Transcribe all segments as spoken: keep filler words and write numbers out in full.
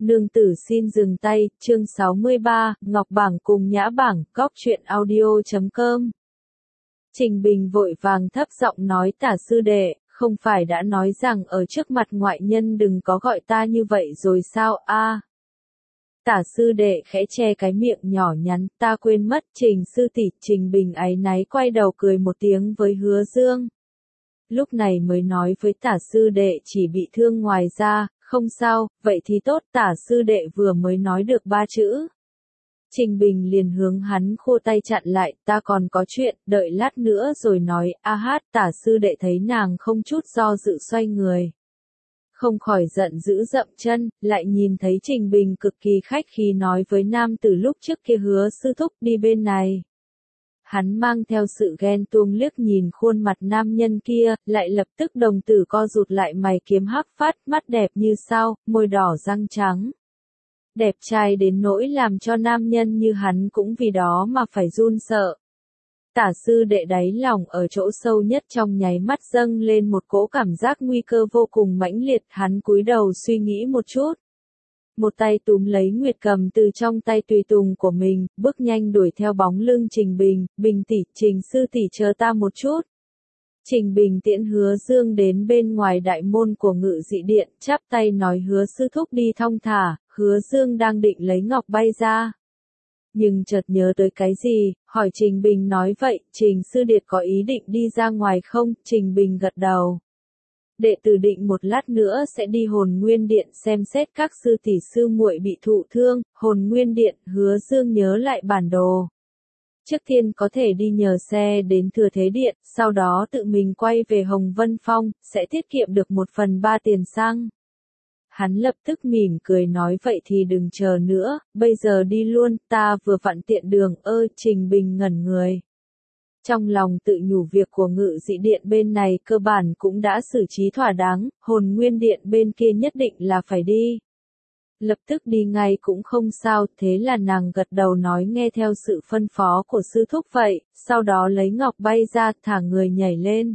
Nương tử xin dừng tay, chương sáu mươi ba, Ngọc Bảng cùng Nhã Bảng, góc truyện audio chấm com. Trình Bình vội vàng thấp giọng nói Tả sư đệ, không phải đã nói rằng ở trước mặt ngoại nhân đừng có gọi ta như vậy rồi sao a? À, Tả sư đệ khẽ che cái miệng nhỏ nhắn, ta quên mất, Trình sư tỷ. Trình Bình áy náy quay đầu cười một tiếng với Hứa Dương. Lúc này mới nói với Tả sư đệ chỉ bị thương ngoài da. Không sao, vậy thì tốt. Tả sư đệ vừa mới nói được ba chữ. Trình Bình liền hướng hắn khô tay chặn lại, ta còn có chuyện, đợi lát nữa rồi nói. A hát, Tả sư đệ thấy nàng không chút do dự xoay người. Không khỏi giận dữ dậm chân, lại nhìn thấy Trình Bình cực kỳ khách khí nói với nam từ lúc trước kia, Hứa sư thúc đi bên này. Hắn mang theo sự ghen tuông liếc nhìn khuôn mặt nam nhân kia, lại lập tức đồng tử co rụt lại, mày kiếm hắc phát, mắt đẹp như sao, môi đỏ răng trắng. Đẹp trai đến nỗi làm cho nam nhân như hắn cũng vì đó mà phải run sợ. Tả sư đệ đáy lòng ở chỗ sâu nhất trong nháy mắt dâng lên một cỗ cảm giác nguy cơ vô cùng mãnh liệt, hắn cúi đầu suy nghĩ một chút. Một tay túm lấy Nguyệt Cầm từ trong tay tùy tùng của mình, bước nhanh đuổi theo bóng lưng Trình Bình. Bình tỷ, Trình sư tỷ chờ ta một chút. Trình Bình tiễn Hứa Dương đến bên ngoài đại môn của Ngự Dị Điện, chắp tay nói Hứa sư thúc đi thong thả. Hứa Dương đang định lấy ngọc bay ra, nhưng chợt nhớ tới cái gì, hỏi Trình Bình nói vậy, Trình sư điệt có ý định đi ra ngoài không? Trình Bình gật đầu. Đệ tử định một lát nữa sẽ đi Hồn Nguyên Điện xem xét các sư tỷ sư muội bị thụ thương. Hồn Nguyên Điện, Hứa Dương nhớ lại bản đồ. Trước tiên có thể đi nhờ xe đến Thừa Thế Điện, sau đó tự mình quay về Hồng Vân Phong, sẽ tiết kiệm được một phần ba tiền xăng. Hắn lập tức mỉm cười nói vậy thì đừng chờ nữa, bây giờ đi luôn, ta vừa vặn tiện đường. Ơ, Trình Bình ngẩn người. Trong lòng tự nhủ việc của Ngự Dị Điện bên này cơ bản cũng đã xử trí thỏa đáng, Hồn Nguyên Điện bên kia nhất định là phải đi. Lập tức đi ngay cũng không sao, thế là nàng gật đầu nói nghe theo sự phân phó của sư thúc vậy, sau đó lấy ngọc bay ra, thả người nhảy lên.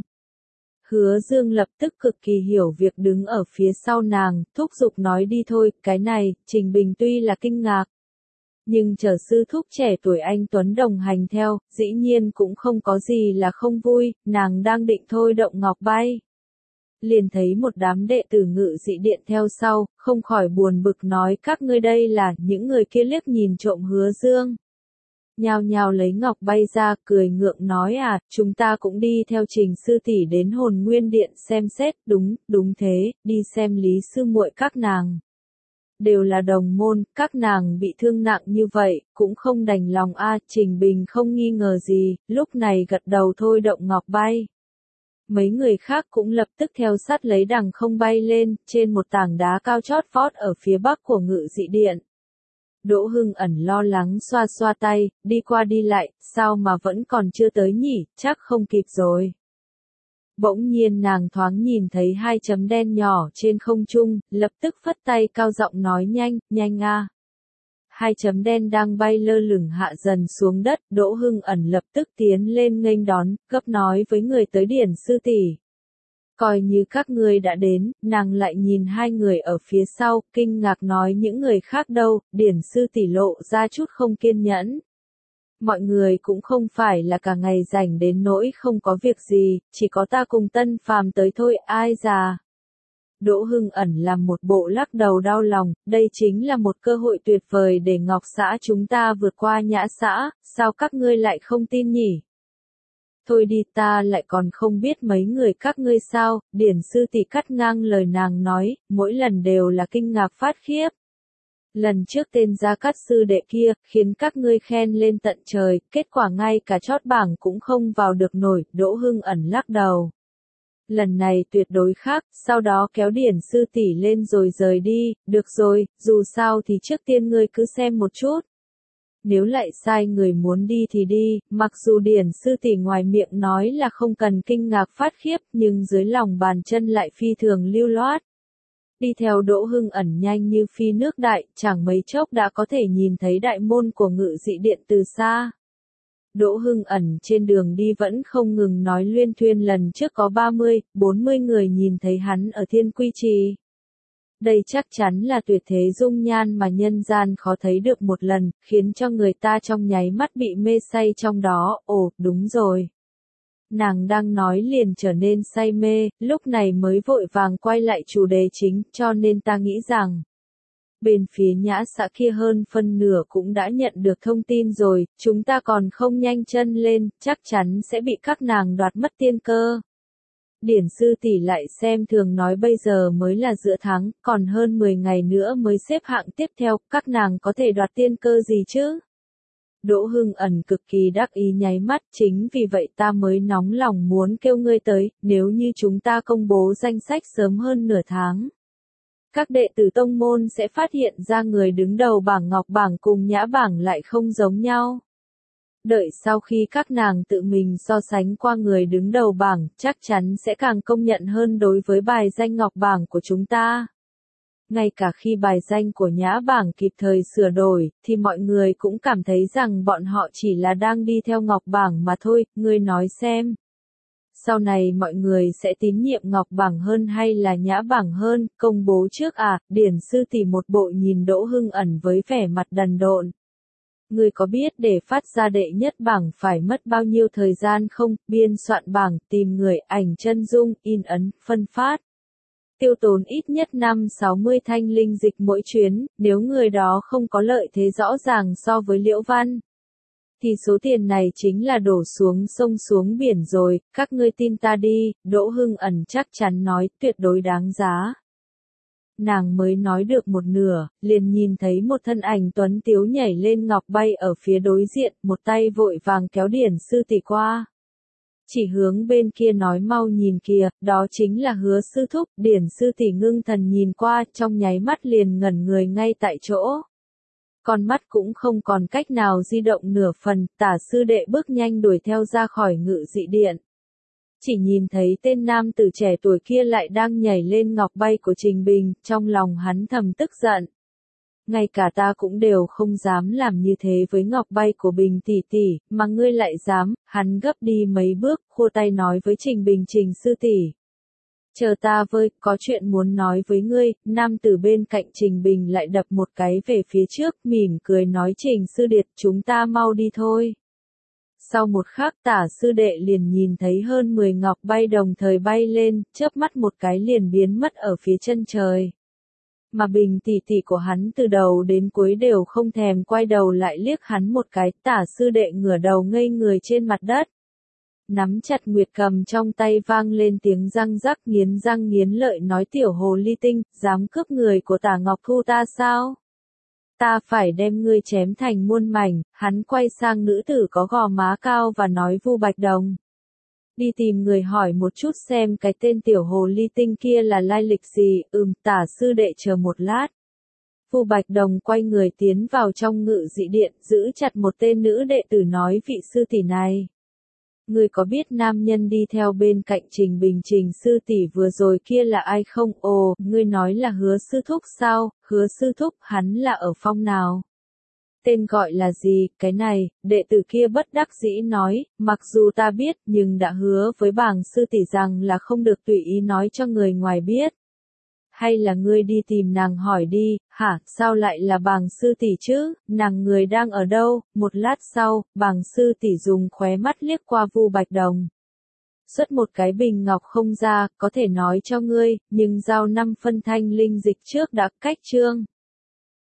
Hứa Dương lập tức cực kỳ hiểu việc đứng ở phía sau nàng, thúc giục nói đi thôi. Cái này, Trình Bình tuy là kinh ngạc, nhưng chờ sư thúc trẻ tuổi anh Tuấn đồng hành theo, dĩ nhiên cũng không có gì là không vui. Nàng đang định thôi động ngọc bay, liền thấy một đám đệ tử Ngự Dị Điện theo sau, không khỏi buồn bực nói các ngươi đây là. Những người kia liếc nhìn trộm Hứa Dương, nhao nhao lấy ngọc bay ra, cười ngượng nói à, chúng ta cũng đi theo Trình sư tỷ đến Hồn Nguyên Điện xem xét. Đúng, đúng thế, đi xem Lý sư muội các nàng. Đều là đồng môn, các nàng bị thương nặng như vậy, cũng không đành lòng a. À, Trình Bình không nghi ngờ gì, lúc này gật đầu thôi động ngọc bay. Mấy người khác cũng lập tức theo sát lấy đằng không bay lên, trên một tảng đá cao chót vót ở phía bắc của Ngự Dị Điện. Đỗ Hưng Ẩn lo lắng xoa xoa tay, đi qua đi lại, sao mà vẫn còn chưa tới nhỉ, chắc không kịp rồi. Bỗng nhiên nàng thoáng nhìn thấy hai chấm đen nhỏ trên không trung, lập tức phất tay cao giọng nói nhanh, nhanh a. Hai chấm đen đang bay lơ lửng hạ dần xuống đất, Đỗ Hưng Ẩn lập tức tiến lên nghênh đón, gấp nói với người tới Điển sư tỷ. Coi như các ngươi đã đến. Nàng lại nhìn hai người ở phía sau, kinh ngạc nói những người khác đâu. Điển sư tỷ lộ ra chút không kiên nhẫn. Mọi người cũng không phải là cả ngày rảnh đến nỗi không có việc gì, chỉ có ta cùng Tân Phàm tới thôi, ai già. Đỗ Hưng Ẩn làm một bộ lắc đầu đau lòng, đây chính là một cơ hội tuyệt vời để Ngọc xã chúng ta vượt qua Nhã xã, sao các ngươi lại không tin nhỉ? Thôi đi, ta lại còn không biết mấy người các ngươi sao. Điển sư tỷ cắt ngang lời nàng nói, mỗi lần đều là kinh ngạc phát khiếp. Lần trước tên Gia Cát sư đệ kia, khiến các ngươi khen lên tận trời, kết quả ngay cả chót bảng cũng không vào được nổi. Đỗ Hưng Ẩn lắc đầu. Lần này tuyệt đối khác, sau đó kéo Điển sư tỷ lên rồi rời đi. Được rồi, dù sao thì trước tiên ngươi cứ xem một chút. Nếu lại sai người muốn đi thì đi, mặc dù Điển sư tỷ ngoài miệng nói là không cần kinh ngạc phát khiếp, nhưng dưới lòng bàn chân lại phi thường lưu loát. Đi theo Đỗ Hưng Ẩn nhanh như phi nước đại, chẳng mấy chốc đã có thể nhìn thấy đại môn của Ngự Dị Điện từ xa. Đỗ Hưng Ẩn trên đường đi vẫn không ngừng nói luyên thuyên lần trước có ba mươi, bốn mươi người nhìn thấy hắn ở Thiên Quy Trì. Đây chắc chắn là tuyệt thế dung nhan mà nhân gian khó thấy được một lần, khiến cho người ta trong nháy mắt bị mê say trong đó. Ồ, đúng rồi. Nàng đang nói liền trở nên say mê, lúc này mới vội vàng quay lại chủ đề chính, cho nên ta nghĩ rằng, bên phía Nhã xã kia hơn phân nửa cũng đã nhận được thông tin rồi, chúng ta còn không nhanh chân lên, chắc chắn sẽ bị các nàng đoạt mất tiên cơ. Điển sư tỷ lại xem thường nói bây giờ mới là giữa tháng, còn hơn mười ngày nữa mới xếp hạng tiếp theo, các nàng có thể đoạt tiên cơ gì chứ? Đỗ Hưng Ẩn cực kỳ đắc ý nháy mắt, chính vì vậy ta mới nóng lòng muốn kêu ngươi tới, nếu như chúng ta công bố danh sách sớm hơn nửa tháng. Các đệ tử tông môn sẽ phát hiện ra người đứng đầu bảng ngọc bảng cùng nhã bảng lại không giống nhau. Đợi sau khi các nàng tự mình so sánh qua người đứng đầu bảng, chắc chắn sẽ càng công nhận hơn đối với bài danh ngọc bảng của chúng ta. Ngay cả khi bài danh của nhã bảng kịp thời sửa đổi, thì mọi người cũng cảm thấy rằng bọn họ chỉ là đang đi theo ngọc bảng mà thôi, ngươi nói xem. Sau này mọi người sẽ tín nhiệm ngọc bảng hơn hay là nhã bảng hơn, công bố trước à, điển sư tỷ một bộ nhìn Đỗ Hưng Ẩn với vẻ mặt đần độn. Ngươi có biết để phát ra đệ nhất bảng phải mất bao nhiêu thời gian không, biên soạn bảng, tìm người, ảnh chân dung, in ấn, phân phát. Tiêu tốn ít nhất năm sáu mươi thanh linh dịch mỗi chuyến, nếu người đó không có lợi thế rõ ràng so với Liễu Văn, thì số tiền này chính là đổ xuống sông xuống biển rồi, các ngươi tin ta đi, Đỗ Hưng Ẩn chắc chắn nói, tuyệt đối đáng giá. Nàng mới nói được một nửa, liền nhìn thấy một thân ảnh tuấn tiếu nhảy lên ngọc bay ở phía đối diện, một tay vội vàng kéo điển sư tỷ qua. Chỉ hướng bên kia nói mau nhìn kìa, đó chính là Hứa sư thúc, điển sư tỷ ngưng thần nhìn qua, trong nháy mắt liền ngẩn người ngay tại chỗ. Con mắt cũng không còn cách nào di động nửa phần, Tả sư đệ bước nhanh đuổi theo ra khỏi ngự dị điện. Chỉ nhìn thấy tên nam tử trẻ tuổi kia lại đang nhảy lên ngọc bay của Trình Bình, trong lòng hắn thầm tức giận. Ngay cả ta cũng đều không dám làm như thế với ngọc bay của Bình tỷ tỷ, mà ngươi lại dám, hắn gấp đi mấy bước, khua tay nói với Trình Bình, Trình sư tỷ. Chờ ta với, có chuyện muốn nói với ngươi, nam tử bên cạnh Trình Bình lại đập một cái về phía trước, mỉm cười nói Trình sư điệt, chúng ta mau đi thôi. Sau một khắc Tả sư đệ liền nhìn thấy hơn mười ngọc bay đồng thời bay lên, chớp mắt một cái liền biến mất ở phía chân trời. Mà Bình tỷ tỷ của hắn từ đầu đến cuối đều không thèm quay đầu lại liếc hắn một cái, Tả sư đệ ngửa đầu ngây người trên mặt đất. Nắm chặt nguyệt cầm trong tay vang lên tiếng răng rắc, nghiến răng nghiến lợi nói tiểu hồ ly tinh, dám cướp người của Tả Ngọc Thu ta sao? Ta phải đem ngươi chém thành muôn mảnh. Hắn quay sang nữ tử có gò má cao và nói Vu Bạch Đồng. Đi tìm người hỏi một chút xem cái tên tiểu hồ ly tinh kia là lai lịch gì, ừm, Tả sư đệ chờ một lát. Vu Bạch Đồng quay người tiến vào trong ngự dị điện, giữ chặt một tên nữ đệ tử nói vị sư tỷ này. Ngươi có biết nam nhân đi theo bên cạnh Trình Bình Trình sư tỷ vừa rồi kia là ai không? Ồ, ngươi nói là Hứa sư thúc sao? Hứa sư thúc, hắn là ở phong nào? Tên gọi là gì? Cái này, đệ tử kia bất đắc dĩ nói, mặc dù ta biết, nhưng đã hứa với bàng sư tỷ rằng là không được tùy ý nói cho người ngoài biết. Hay là ngươi đi tìm nàng hỏi đi, hả, sao lại là bàng sư tỷ chứ, nàng người đang ở đâu? Một lát sau, bàng sư tỷ dùng khóe mắt liếc qua Vu Bạch Đồng. Xuất một cái bình ngọc không ra, có thể nói cho ngươi, nhưng giao năm phân thanh linh dịch trước đã cách chương.